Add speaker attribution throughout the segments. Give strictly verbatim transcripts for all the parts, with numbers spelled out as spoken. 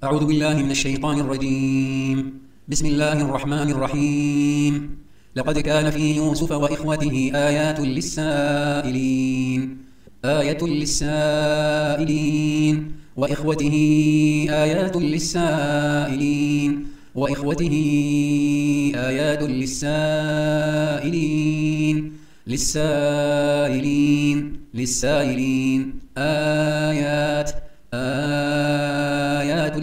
Speaker 1: أعوذ بالله من الشيطان الرجيم. بسم الله الرحمن الرحيم. لقد كان في يوسف وإخوته آيات للسائلين آية للسائلين وإخوته آيات للسائلين وإخوته آيات للسائلين للسائلين للسائلين آيات آيات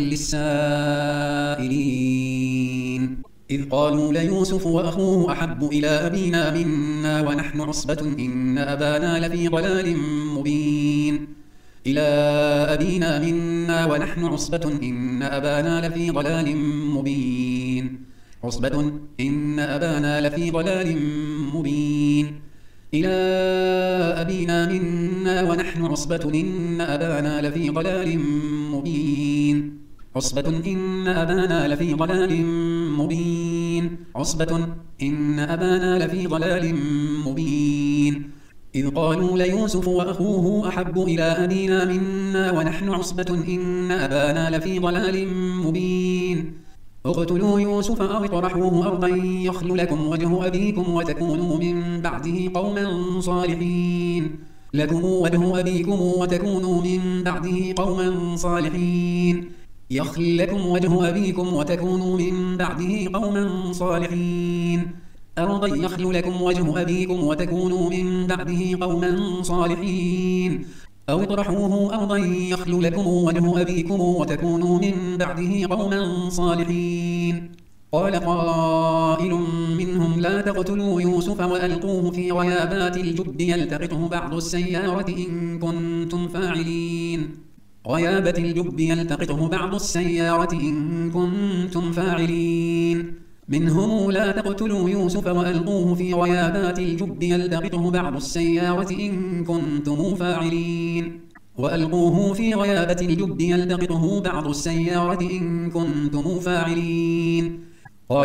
Speaker 1: للسائلين إذ قالوا ليوسف وأخوه أحب إلى أبينا منا ونحن عصبة إن أبانا لفي ضلال مبين إلى أبينا منا ونحن عصبة إن أبانا لفي ضلال مبين عصبة إن أبانا لفي ضلال مبين إلى أبينا منا ونحن عصبة إن أبانا لفي ضلال مبين عصبة إن أبانا لفي ضلال مبين عصبة إن أبانا لفي ضلال مبين إذ قالوا ليوسف وأخوه أحب إلى أبينا منا ونحن عصبة إن أبانا لفي ضلال مبين اقتلوا يوسف أو اطرحوه أرضا يخل لكم وجه أبيكم وتكونوا من بعده قوما صالحين لكم وجه أبيكم وتكونوا من بعده قوما صالحين يخل لكم وجه أبيكم وتكونوا من بعده قوما صالحين أرضا يخل لكم وجه أبيكم وتكونوا من بعده قوما صالحين أو اطرحوه أرضا يخل لكم وجه أبيكم وتكونوا من بعده قوما صالحين قال قائل منهم لا تقتلوا يوسف وألقوه في غيابات الجب يلتقطه بعض السيارة إن كنتم فاعلين غيابة الجب يلتقطه بعض السيارة إن كنتم فاعلين منهم لا تقتلوا يوسف وألقوه في غيابات الجب يلتقطه بعض السيارة إن كنتم فاعلين وألقوه في غيابة الجب يلتقطه بعض السيارة إن كنتم فاعلين قال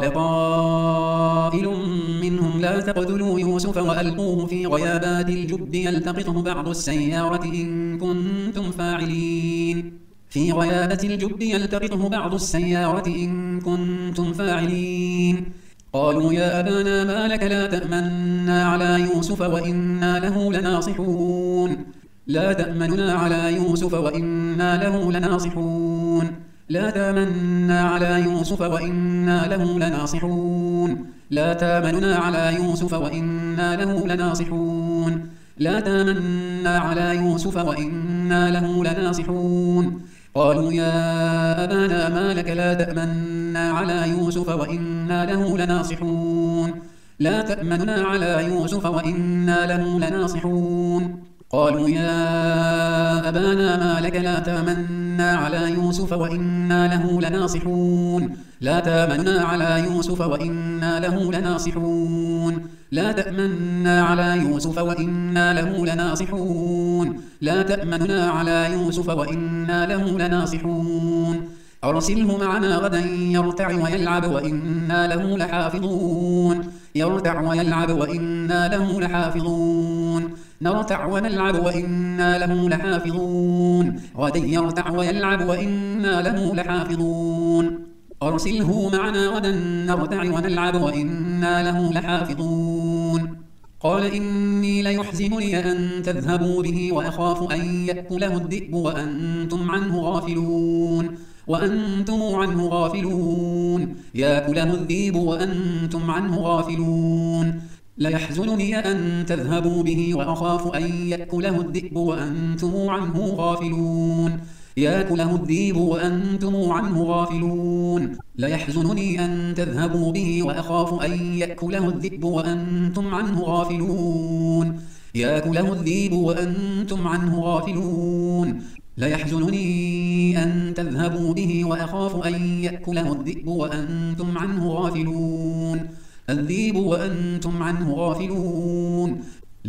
Speaker 1: قائل منهم لا تقتلوا يوسف وألقوه في غيابات الجب يلتقطه بعض السيارة إن كنتم فاعلين في غيابة الجب يلتقطه بعض السيارة إن كنتم فاعلين قالوا يا أبانا ما لك لا تأمنا على يوسف وإنا له لناصحون لا تأمننا على يوسف وإنا له لناصحون لا تامنا على يوسف وإنا له لناصحون لا تامننا على يوسف وإنا له لناصحون لا تامنا على يوسف وإنا له لناصحون قالوا يا أبانا ما لك لا تأمنا على يوسف وإنا له لناصحون لا تأمننا على يوسف وإنا له لناصحون قالوا يا أبانا ما لك لا تأمنا على يوسف وإنا له لناصحون لا تأمننا على يوسف وإنا له لناصحون لا تأمنا على يوسف وإنا له لناصحون لا تأمننا على يوسف وإنا له لناصحون أرسله معنا غدا يرتع ويلعب وإنا له لحافظون يرتع ويلعب وإنا له لحافظون نرتع ونلعب وإنا له لحافظون غدا يرتع ويلعب وإنا له لحافظون أرسله معنا غدا نرتع ونلعب وإنا له لحافظون قال إني ليحزنني أن تذهبوا به وأخاف أن يأكله الذئب وأنتم عنه غافلون وأنتم عنه غافلون يأكله الذئب وأنتم عنه غافلون ليحزنني أن تذهبوا به وأخاف أن يأكله الذئب وأنتم عنه غافلون يأكله الذئب وأنتم عنه غافلون ليحزنني أن تذهبوا به وأخاف أن يأكله الذئب وأنتم عنه غافلون يأكله الذئب وأنتم عنه غافلون ليحزنني أن تذهبوا به وأخاف أن يأكله الذئب وأنتم عنه غافلون الذئب وأنتم عنه غافلون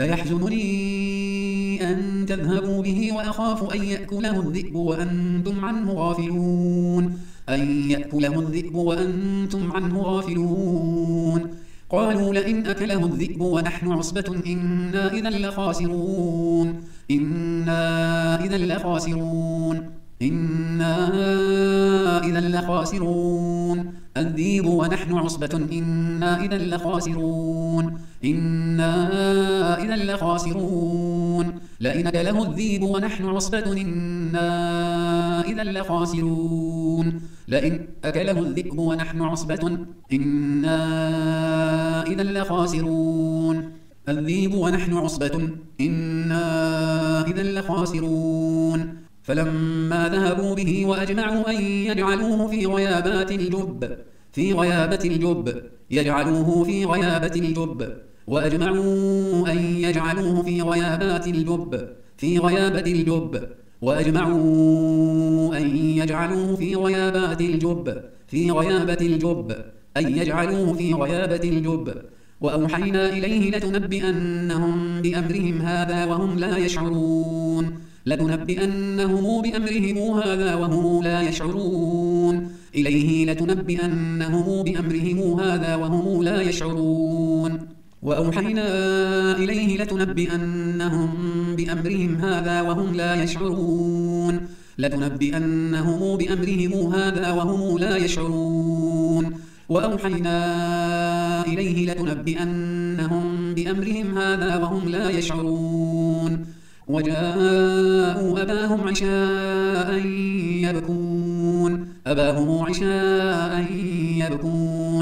Speaker 1: ليحزنني أن تذهبوا به وأخاف أن يأكله الذئب وأنتم عنه غافلون أن يأكله الذئب وأنتم عنه غافلون قالوا لئن أكله الذئب ونحن عصبة إنا إذا لخاسرون إنا إذا لخاسرون إنا إذا لخاسرون الذئب ونحن عصبة إنا إذا لخاسرون إنا إذا لخاسرون لئن أكله الذئب ونحن عصبة إنا إذا لخاسرون لئن أكله الذئب ونحن عصبة إنا إذا لخاسرون الذئب ونحن عصبة إنا إذا لخاسرون فلما ذهبوا به وأجمعوا أن يجعلوه في غيابات الجب في غيابة الجب يجعلوه في غيابة الجب وأجمعوا أن يجعلوه في غيابات الجب في غيابة الجب وأجمعوا أن يجعلوه في غيابات الجب في غيابة الجب أن يجعلوه في غيابة الجب وأوحينا إليه لتنبئنهم بأمرهم هذا وهم لا يشعرون لتنبئنهم بأمرهم هذا وهم لا يشعرون إليه لتنبئنهم بأمرهم هذا وهم لا يشعرون وأوحينا إليه لتنبئنهم بأمرهم هذا وهم لا يشعرون لتنبئنهم بأمرهم هذا وهم لا يشعرون وأوحينا إليه لتنبئنهم بأمرهم هذا وهم لا يشعرون وجاءوا أباهم عشاء يبكون أباهم عشاء يبكون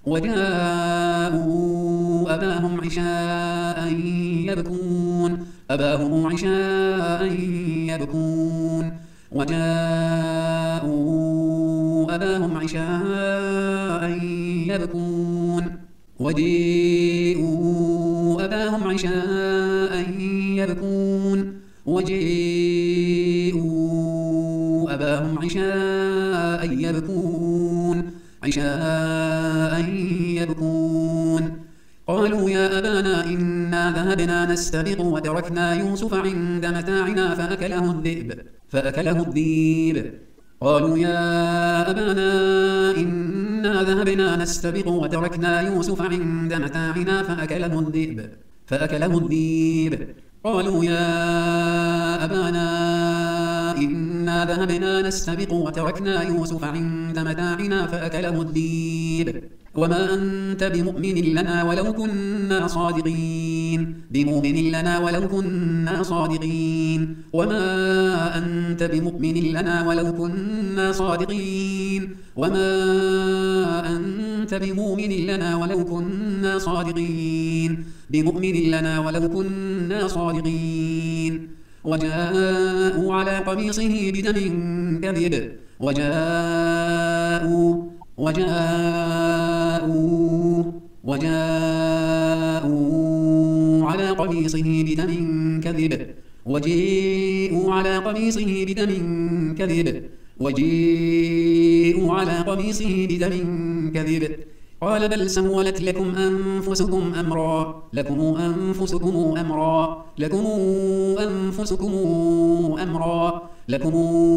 Speaker 1: وجاءوا أباهم عشاء يبكون أباهم عشاء يبكون وجاءوا أباهم عشاء يبكون وجيءوا أباهم عشاء يبكون وجيءوا أباهم عشاء يبكون عشاء يبكون قالوا يا أبانا إنا ذهبنا نستبق وتركنا يوسف عند متاعنا فأكله الذئب فأكله الذئب قالوا يا أبانا إنا ذهبنا نستبق وتركنا يوسف عند متاعنا فأكله الذئب فأكله الذئب قالوا يا أبانا إنا ذهبنا نستبق وتركنا يوسف عند متاعنا فأكله الذئب وما أنت بمؤمن لنا ولو كنا صادقين بمؤمن لنا ولو كنا صادقين وما أنت بمؤمن لنا ولو كنا صادقين وما أنت بمؤمن لنا ولو كنا صادقين بمؤمن لنا ولو كنا صادقين وجاءوا على قميصه بدم كذب وجاءوا وجاءوا وجاءوا على قميصه بدم كذب وجيءوا على قميصه بدم كذب وجيءوا على قميصه بدم كذب قال بل سولت لكم أنفسكم أمرا لكم أنفسكم أمرا لكم أنفسكم أمرا لكم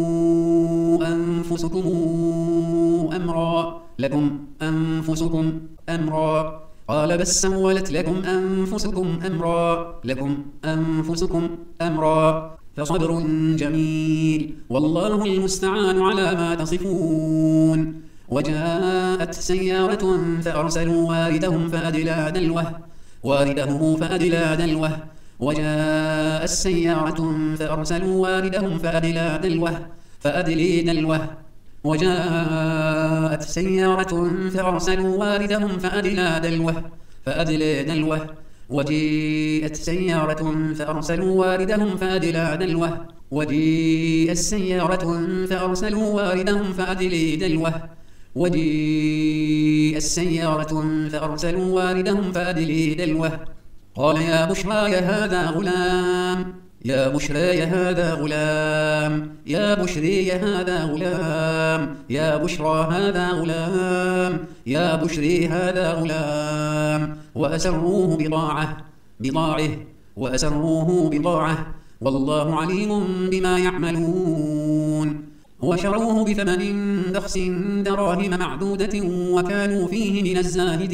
Speaker 1: أنفسكم أمرا لكم أنفسكم أمرا قال بل سولت لكم أنفسكم أمرا لكم أنفسكم أمرا فصبر جميل والله المستعان على ما تصفون وجاءت سيارة فأرسلوا واردهم فأدلى دلوه واردهم فأدلى دلوه وجاء السيارة فأرسلوا واردهم فأدلى دلوه فأدلي دلوه وجاءت سيارة فأرسلوا واردهم فأدلى دلوه فأدلي دلوه وجيءت سيارة فأرسلوا واردهم فأدلى دلوه وجيء السيارة فأرسلوا واردهم فأدلي دلوه وجيء السيارة فأرسلوا واردهم فأدلي دلوه قال يا بشرى يا هذا غلام يا بشرى يا هذا غلام يا بشري يا هذا غلام يا بشرى هذا غلام يا بشري هذا غلام وأسروه بضاعة بضاعه وأسروه بضاعة والله عليم بما يعملون وشروه بثمن بخس دراهم معدودة وكانوا فيه من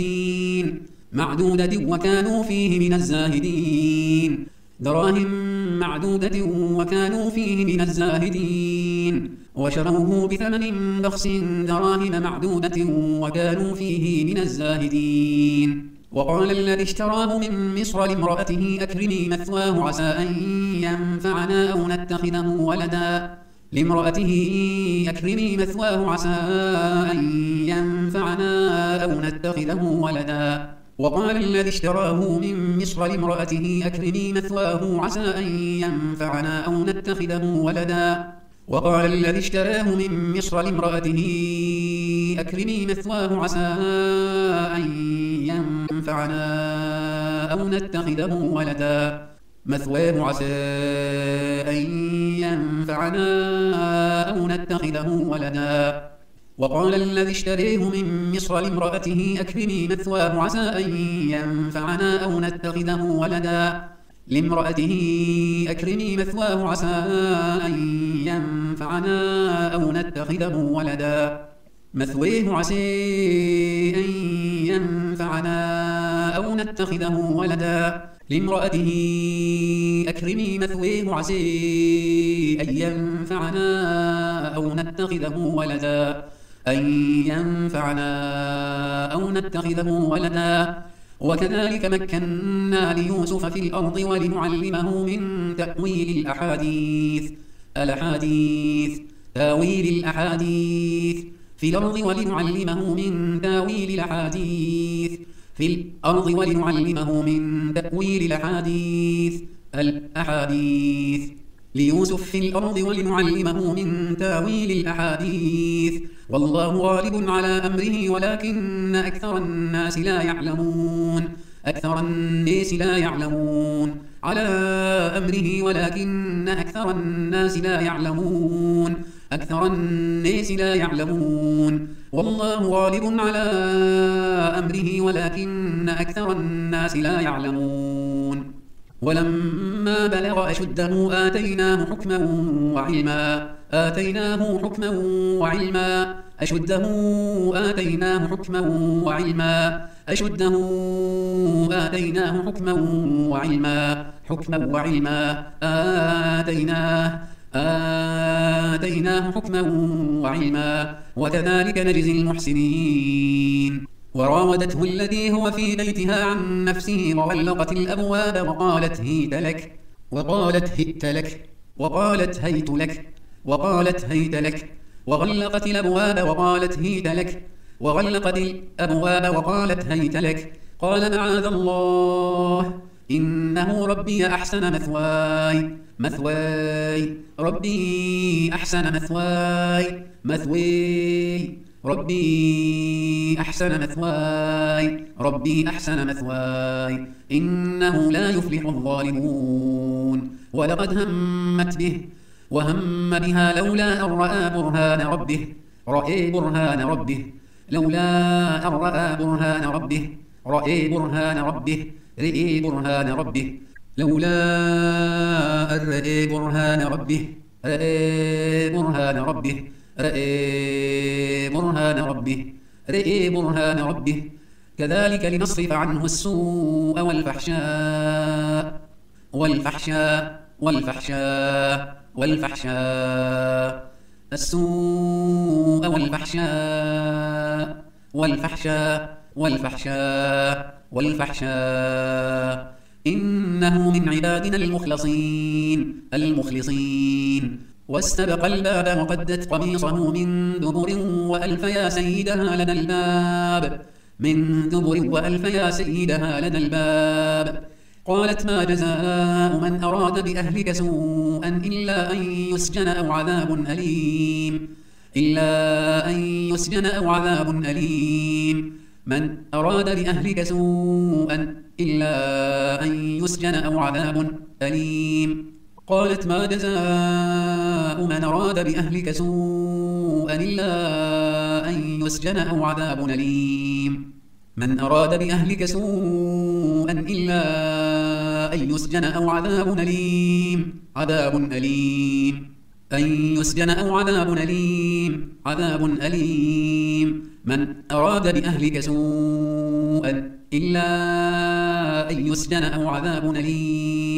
Speaker 1: الزاهدين معدودة وكانوا فيه من الزاهدين دراهم معدودة وكانوا فيه من الزاهدين وشروه بثمن بخس دراهم معدودة وكانوا فيه من الزاهدين. وقال الذي اشتراه من مصر لامرأته أكرمي مثواه عسى أن ينفعنا أو نتخذه ولدا لامرأته أكرمي مثواه عسى أن ينفعنا أو نتخذه ولدا. وقال الذي اشتراه من مصر لامرأته أكرمي مثواه عسى أن ينفعنا أو نتخذه ولدا وقال الذي اشتراه من مصر لامرأته أكرمي مثواه عسى أن ينفعنا أو نتخذه ولدا مثواه عسى أن ينفعنا أو نتخذه ولدا. وقال الذي اشتريه من مصر لامرأته أكرمي مثواه عسى أن ينفعنا أو نتخذه ولدا لامرأته أكرمي مثواه عسى أن ينفعنا أو نتخذه ولدا مثواه عسى أن ينفعنا أو نتخذه ولدا لامرأته أكرمي مثواه عسى أن ينفعنا أو نتخذه ولدا أن ينفعنا أو نتخذه ولدا. وكذلك مكنا ليوسف في الأرض ولنعلمه من تأويل الأحاديث الأحاديث تاويل الأحاديث في الأرض ولنعلمه من تاويل الأحاديث في الأرض ولنعلمه من تأويل الأحاديث الأحاديث ليوسف في الأرض ولنعلمه من تاويل الأحاديث والله غالب على أمره ولكن أكثر الناس لا يعلمون أكثر الناس لا يعلمون على أمره ولكن أكثر الناس لا يعلمون أكثر الناس لا يعلمون والله غالب على أمره ولكن أكثر الناس لا يعلمون. ولما بلغ أشده آتيناه حكما وعلما آتيناه حكما وعلما أشده آتيناه حكما وعلما أشده آتيناه حكما وعلما حكما وعلما آتيناه آتيناه حكما وعلما وكذلك نجزي المحسنين. وراودته الذي هو في بيتها عن نفسه وغلقت الأبواب وقالت هيت لك وقالت هيت لك وقالت هيت لك وقالت هيت لك وغلقت الأبواب وقالت هيت لك وغلقت الأبواب وقالت هيت لك قال معاذ الله إنه ربي أحسن مثواي مثواي ربي أحسن مثواي مثواي ربي أحسن مثواي ربي أحسن مثواي إنه لا يفلح الظالمون. ولقد همت به وهم بها لولا أن رأى برهان ربه رأى برهان ربه لولا أن رأى برهان ربه رأى برهان ربه رأى برهان ربه لولا أن رأى برهان ربه رأى برهان ربه رأى برهان ربه رأى برهان ربه كذلك لنصرف عنه السوء والفحشاء والفحشاء والفحشاء والفحشاء السوء والفحشاء والفحشاء والفحشاء والفحشاء إنه من عبادنا المخلصين المخلصين. واستبق الباب وقدت قميصه من دبر وألف يا سيدها لدى الباب من دبر وألف يا سيدها لدى الباب قالت ما جزاء من أراد بأهلك سوءا إلا أن يسجن أو عذاب أليم إلا أن يسجن أو عذاب أليم من أراد بأهلك سوءا إلا أن يسجن أو عذاب أليم قالت ما جزاء من أراد بأهلك سوءا إلا أن يسجن أو عذاب أليم من أراد بأهلك سوءا إلا أن يسجن أو عذاب أليم عذاب أليم أن يسجن أو عذاب أليم عذاب أليم من أراد بأهلك سوءا إلا أن يسجن أو عذاب أليم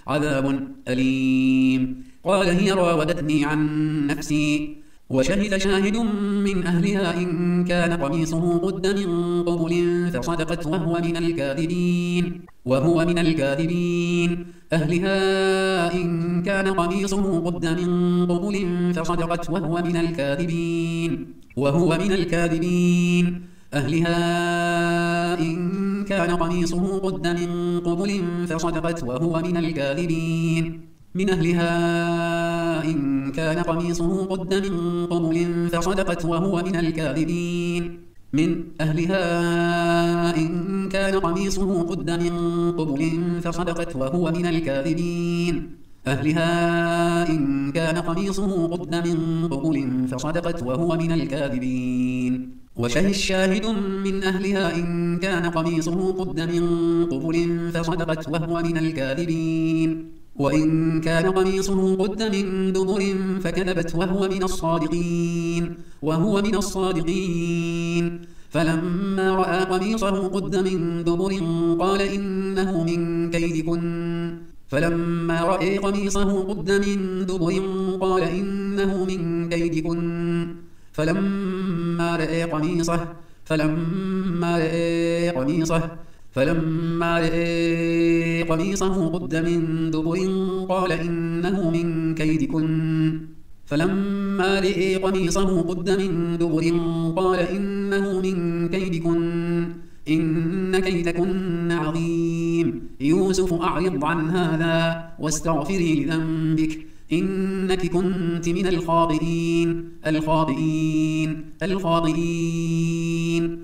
Speaker 1: عذاب أليم. قال هي راودتني عن نفسي وشهد شاهد من أهلها إن كان قميصه قد من قبل فصدقت وهو من الكاذبين وهو من الكاذبين أهلها إن كان قميصه قد من قبل فصدقت وهو من الكاذبين وهو من الكاذبين أهلها إن كان قميصه قد من قبل فصدقت وهو من الكاذبين من أهلها إن كان قميصه قد من قبل فصدقت وهو من الكاذبين من أهلها إن كان قميصه قد من قبل فصدقت وهو من الكاذبين أهلها إن كان قميصه قد من قبل فصدقت وهو من الكاذبين وشهد شاهد من أهلها إن كان قميصه قد من قبل فصدقت وهو من الكاذبين وإن كان قميصه قد من دبر فكذبت وهو من الصادقين وهو من الصادقين فلما رأى قميصه قد من دبر قال إنه من كيدكن فلما رأى قميصه قد من دبر قال إنه من كيدكن فلما رأى قميصه فلما رأى قميصه فلما رأى قميصه قد من دبر قال إنه من كيدكن فلما رأى قميصه قد من دبر قال إنه من كيدكن إن كيدكن عظيم يوسف أعرض عن هذا واستغفري لذنبك إنك كنت من الخاطئين الخاطئين الخاطئين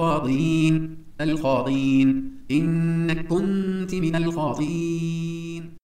Speaker 1: الخاطئين الخاطئين إنك كنت من الخاطئين.